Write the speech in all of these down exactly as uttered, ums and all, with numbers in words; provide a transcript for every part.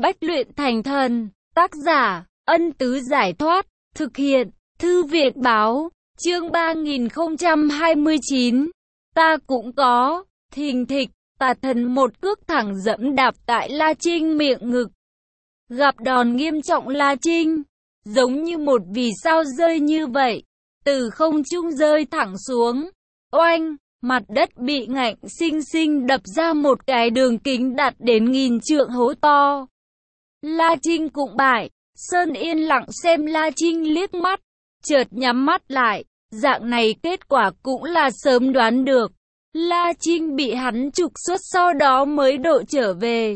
Bách luyện thành thần. Tác giả, Ân Tứ Giải Thoát. Thực hiện, Thư Việt Báo. Chương ba nghìn không trăm hai mươi chín. Ta cũng có. Thình thịch, tà thần một cước thẳng dẫm đạp tại La Trinh miệng ngực. Gặp đòn nghiêm trọng, La Trinh giống như một vì sao rơi như vậy, từ không trung rơi thẳng xuống. Oanh, mặt đất bị ngạnh xinh xinh đập ra một cái đường kính đạt đến nghìn trượng hố to. La Trinh cũng bại. Sơn yên lặng xem La Trinh liếc mắt, chợt nhắm mắt lại. Dạng này kết quả cũng là sớm đoán được. La Trinh bị hắn trục xuất, sau đó mới độ trở về.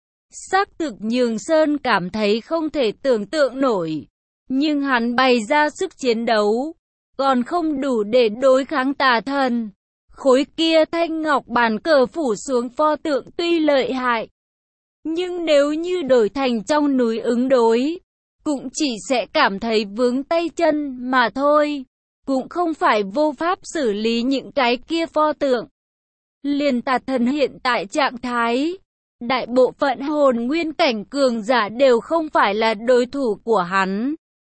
Xác thực nhường Sơn cảm thấy không thể tưởng tượng nổi. Nhưng hắn bày ra sức chiến đấu còn không đủ để đối kháng tà thần. Khối kia thanh ngọc bàn cờ phủ xuống pho tượng tuy lợi hại, nhưng nếu như đổi thành trong núi ứng đối, cũng chỉ sẽ cảm thấy vướng tay chân mà thôi, cũng không phải vô pháp xử lý những cái kia pho tượng. Liền tà thần hiện tại trạng thái, đại bộ phận hồn nguyên cảnh cường giả đều không phải là đối thủ của hắn.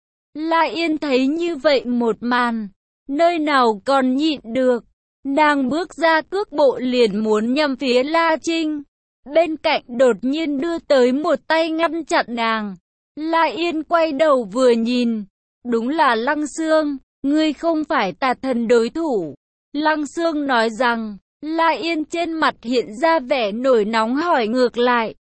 La Yên thấy như vậy một màn, nơi nào còn nhịn được, nàng bước ra cước bộ liền muốn nhằm phía La Trinh. Bên cạnh đột nhiên đưa tới một tay ngăn chặn nàng. La Yên quay đầu vừa nhìn, đúng là Lăng Xương. Ngươi không phải tà thần đối thủ. Lăng Xương nói rằng. La Yên trên mặt hiện ra vẻ nổi nóng, hỏi ngược lại.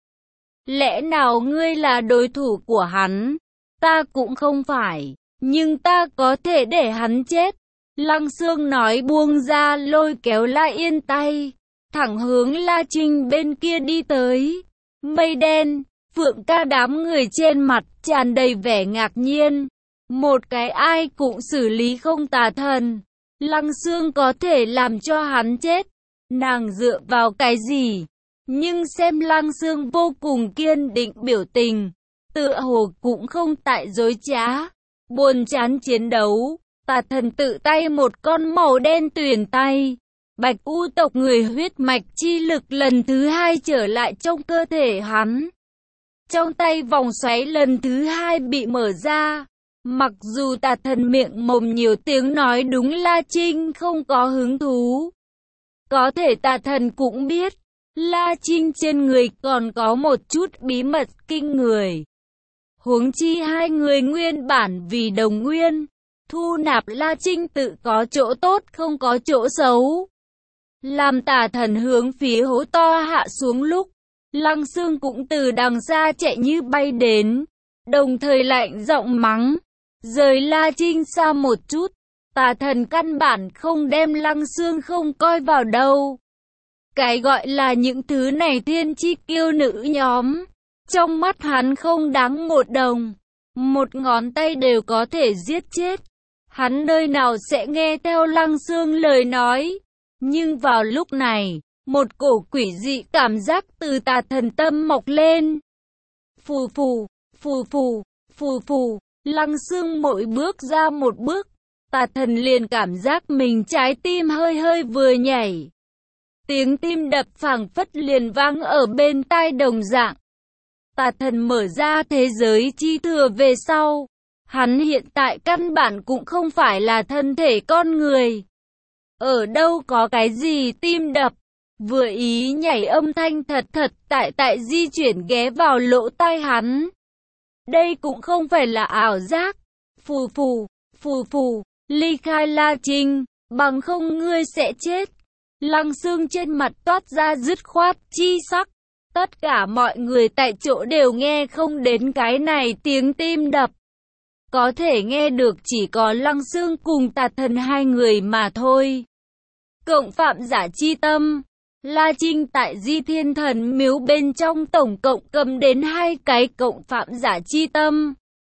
Lẽ nào ngươi là đối thủ của hắn? Ta cũng không phải, nhưng ta có thể để hắn chết. Lăng Xương nói, buông ra lôi kéo La Yên tay, thẳng hướng La Trinh bên kia đi tới. Mây đen, Phượng Ca đám người trên mặt tràn đầy vẻ ngạc nhiên. Một cái ai cũng xử lý không tà thần, Lăng Xương có thể làm cho hắn chết. Nàng dựa vào cái gì? Nhưng xem Lăng Xương vô cùng kiên định biểu tình, tựa hồ cũng không tại dối trá. Buồn chán chiến đấu, tà thần tự tay một con màu đen tuyền tay. Bạch U tộc người huyết mạch chi lực lần thứ hai trở lại trong cơ thể hắn. Trong tay vòng xoáy lần thứ hai bị mở ra. Mặc dù tà thần miệng mồm nhiều tiếng nói đúng La Trinh không có hứng thú, có thể tà thần cũng biết, La Trinh trên người còn có một chút bí mật kinh người. Huống chi hai người nguyên bản vì đồng nguyên, thu nạp La Trinh tự có chỗ tốt không có chỗ xấu. Làm tà thần hướng phía hố to hạ xuống lúc, Lăng Xương cũng từ đằng xa chạy như bay đến, đồng thời lạnh giọng mắng, rời La Trinh xa một chút. Tà thần căn bản không đem Lăng Xương không coi vào đâu. Cái gọi là những thứ này thiên chi kiêu nữ nhóm, trong mắt hắn không đáng một đồng. Một ngón tay đều có thể giết chết. Hắn nơi nào sẽ nghe theo Lăng Xương lời nói. Nhưng vào lúc này, một cổ quỷ dị cảm giác từ tà thần tâm mọc lên. Phù phù, phù phù, phù phù, Lăng Xương mỗi bước ra một bước, tà thần liền cảm giác mình trái tim hơi hơi vừa nhảy. Tiếng tim đập phảng phất liền vang ở bên tai đồng dạng. Tà thần mở ra thế giới chi thừa về sau. Hắn hiện tại căn bản cũng không phải là thân thể con người. Ở đâu có cái gì tim đập, vừa ý nhảy âm thanh thật thật tại tại di chuyển ghé vào lỗ tai hắn. Đây cũng không phải là ảo giác. Phù phù, phù phù. Ly khai La Trinh, bằng không ngươi sẽ chết. Lăng Xương trên mặt toát ra dứt khoát chi sắc. Tất cả mọi người tại chỗ đều nghe không đến cái này tiếng tim đập. Có thể nghe được chỉ có Lăng Xương cùng tà thần hai người mà thôi. Cộng phạm giả chi tâm. La Trinh tại Di Thiên Thần Miếu bên trong tổng cộng cầm đến hai cái cộng phạm giả chi tâm.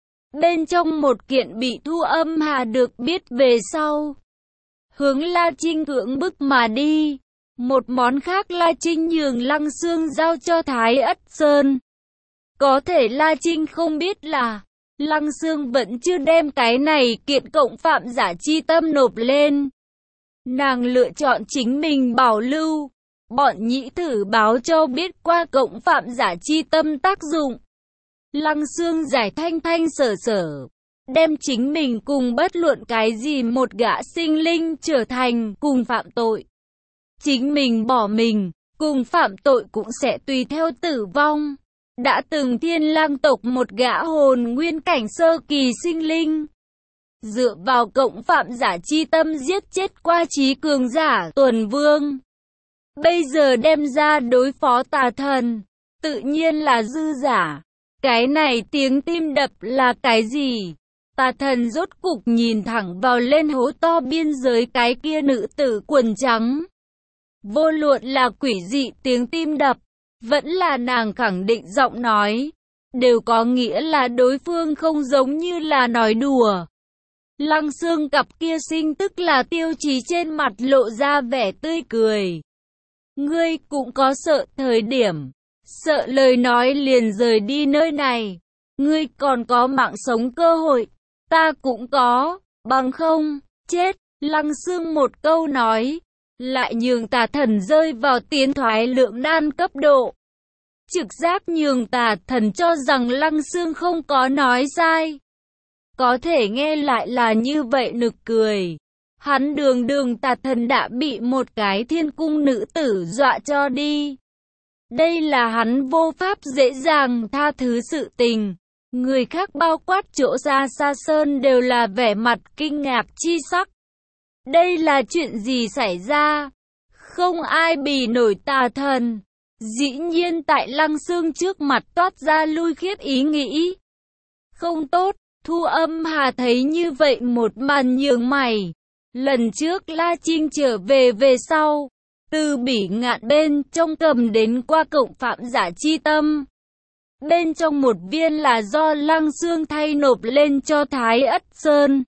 Bên trong một kiện bị Thu Âm Hà được biết về sau, hướng La Trinh cưỡng bức mà đi. Một món khác La Trinh nhường Lăng Xương giao cho Thái Ất Sơn. Có thể La Trinh không biết là Lăng Xương vẫn chưa đem cái này kiện cộng phạm giả chi tâm nộp lên. Nàng lựa chọn chính mình bảo lưu. Bọn nhĩ thử báo cho biết qua cộng phạm giả chi tâm tác dụng. Lăng Xương giải thanh thanh sở sở, đem chính mình cùng bất luận cái gì một gã sinh linh trở thành cùng phạm tội. Chính mình bỏ mình, cùng phạm tội cũng sẽ tùy theo tử vong. Đã từng Thiên Lang tộc một gã hồn nguyên cảnh sơ kỳ sinh linh, dựa vào cộng phạm giả chi tâm giết chết qua trí cường giả Tuần Vương. Bây giờ đem ra đối phó tà thần, tự nhiên là dư giả. Cái này tiếng tim đập là cái gì? Tà thần rốt cục nhìn thẳng vào lên hố to biên giới cái kia nữ tử quần trắng. Vô luận là quỷ dị tiếng tim đập, vẫn là nàng khẳng định giọng nói, đều có nghĩa là đối phương không giống như là nói đùa. Lăng Xương cặp kia sinh tức là tiêu chí trên mặt lộ ra vẻ tươi cười. Ngươi cũng có sợ thời điểm, sợ lời nói liền rời đi nơi này. Ngươi còn có mạng sống cơ hội, ta cũng có, bằng không, chết. Lăng Xương một câu nói, lại nhường tà thần rơi vào tiến thoái lưỡng nan cấp độ. Trực giác nhường tà thần cho rằng Lăng Xương không có nói sai. Có thể nghe lại là như vậy nực cười. Hắn đường đường tà thần đã bị một cái thiên cung nữ tử dọa cho đi. Đây là hắn vô pháp dễ dàng tha thứ sự tình. Người khác bao quát chỗ ra Sa Sơn đều là vẻ mặt kinh ngạc chi sắc. Đây là chuyện gì xảy ra? Không ai bì nổi tà thần. Dĩ nhiên tại Lăng Xương trước mặt toát ra lui khiết ý nghĩ. Không tốt, Thu Âm Hà thấy như vậy một màn nhướng mày. Lần trước La Trinh trở về về sau, từ Bỉ Ngạn bên trong cầm đến qua cộng phạm giả chi tâm. Bên trong một viên là do Lăng Xương thay nộp lên cho Thái Ất Sơn.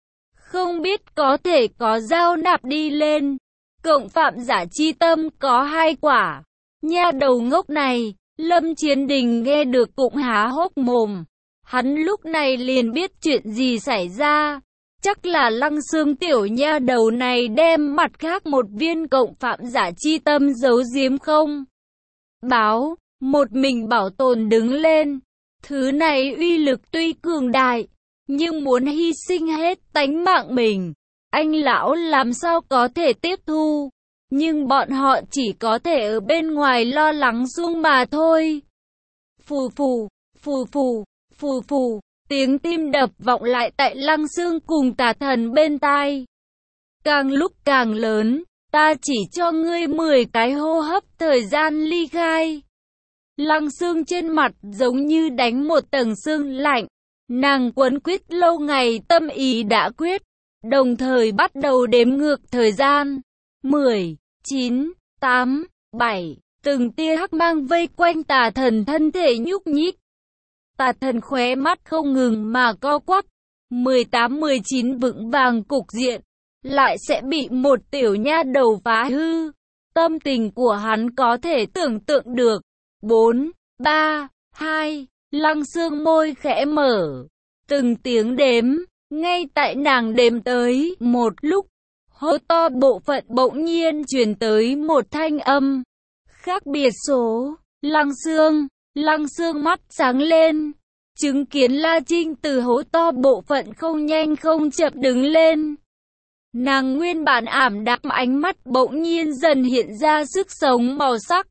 Không biết có thể có giao nạp đi lên. Cộng phạm giả chi tâm có hai quả. Nha đầu ngốc này, Lâm Chiến Đình nghe được cũng há hốc mồm. Hắn lúc này liền biết chuyện gì xảy ra. Chắc là Lăng Xương tiểu nha đầu này đem mặt khác một viên cộng phạm giả chi tâm giấu giếm không. Báo, một mình bảo tồn đứng lên. Thứ này uy lực tuy cường đại, nhưng muốn hy sinh hết tánh mạng mình, anh lão làm sao có thể tiếp thu. Nhưng bọn họ chỉ có thể ở bên ngoài lo lắng suông mà thôi. Phù phù, phù phù, phù phù, tiếng tim đập vọng lại tại Lăng Xương cùng tà thần bên tai. Càng lúc càng lớn, ta chỉ cho ngươi mười cái hô hấp thời gian ly khai. Lăng Xương trên mặt giống như đánh một tầng sương lạnh. Nàng quấn quýt lâu ngày tâm ý đã quyết, đồng thời bắt đầu đếm ngược thời gian. mười, chín, tám, bảy, từng tia hắc mang vây quanh tà thần thân thể nhúc nhích. Tà thần khóe mắt không ngừng mà co quắp. mười tám mười chín vững vàng cục diện, lại sẽ bị một tiểu nha đầu phá hư. Tâm tình của hắn có thể tưởng tượng được. bốn, ba, hai, Lăng Xương môi khẽ mở. Từng tiếng đếm, ngay tại nàng đếm tới một lúc, hố to bộ phận bỗng nhiên truyền tới một thanh âm. Khác biệt số, Lăng Xương, Lăng Xương mắt sáng lên, chứng kiến La Trinh từ hố to bộ phận không nhanh không chậm đứng lên. Nàng nguyên bản ảm đạm ánh mắt bỗng nhiên dần hiện ra sức sống màu sắc.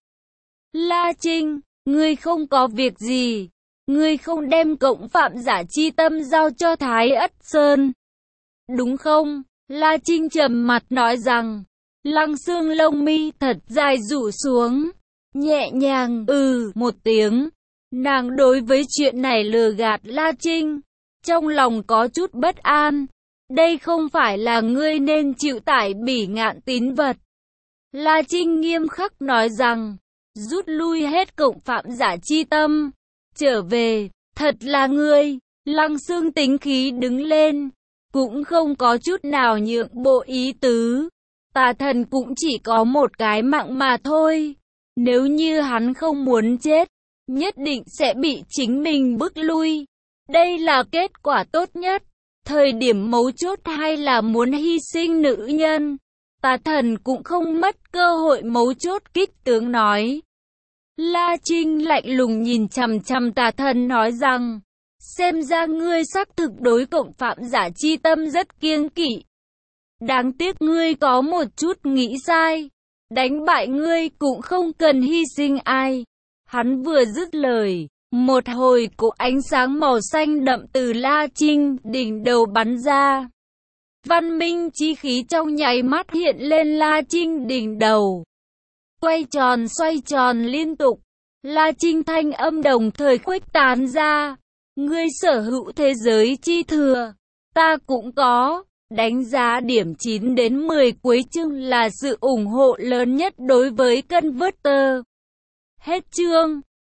La Trinh, ngươi không có việc gì, ngươi không đem cộng phạm giả chi tâm giao cho Thái Ất Sơn, đúng không? La Trinh trầm mặt nói rằng. Lăng Xương lông mi thật dài rủ xuống, nhẹ nhàng ừ một tiếng. Nàng đối với chuyện này lừa gạt La Trinh, trong lòng có chút bất an. Đây không phải là ngươi nên chịu tải Bỉ Ngạn tín vật. La Trinh nghiêm khắc nói rằng, rút lui hết cộng phạm giả chi tâm, trở về, thật là ngươi. Lăng Xương tính khí đứng lên, cũng không có chút nào nhượng bộ ý tứ. Tà thần cũng chỉ có một cái mạng mà thôi. Nếu như hắn không muốn chết, nhất định sẽ bị chính mình bức lui. Đây là kết quả tốt nhất. Thời điểm mấu chốt hay là muốn hy sinh nữ nhân, tà thần cũng không mất cơ hội mấu chốt kích tướng nói. La Trinh lạnh lùng nhìn chằm chằm tà thần nói rằng, xem ra ngươi xác thực đối cộng phạm giả chi tâm rất kiêng kỵ. Đáng tiếc ngươi có một chút nghĩ sai. Đánh bại ngươi cũng không cần hy sinh ai. Hắn vừa dứt lời, một hồi cỗ ánh sáng màu xanh đậm từ La Trinh đỉnh đầu bắn ra. Văn minh chi khí trong nháy mắt hiện lên La Trinh đỉnh đầu. Quay tròn xoay tròn liên tục. La Trinh thanh âm đồng thời khuếch tán ra. Ngươi sở hữu thế giới chi thừa, ta cũng có. Đánh giá điểm chín đến mười cuối chương là sự ủng hộ lớn nhất đối với Converter. Hết chương.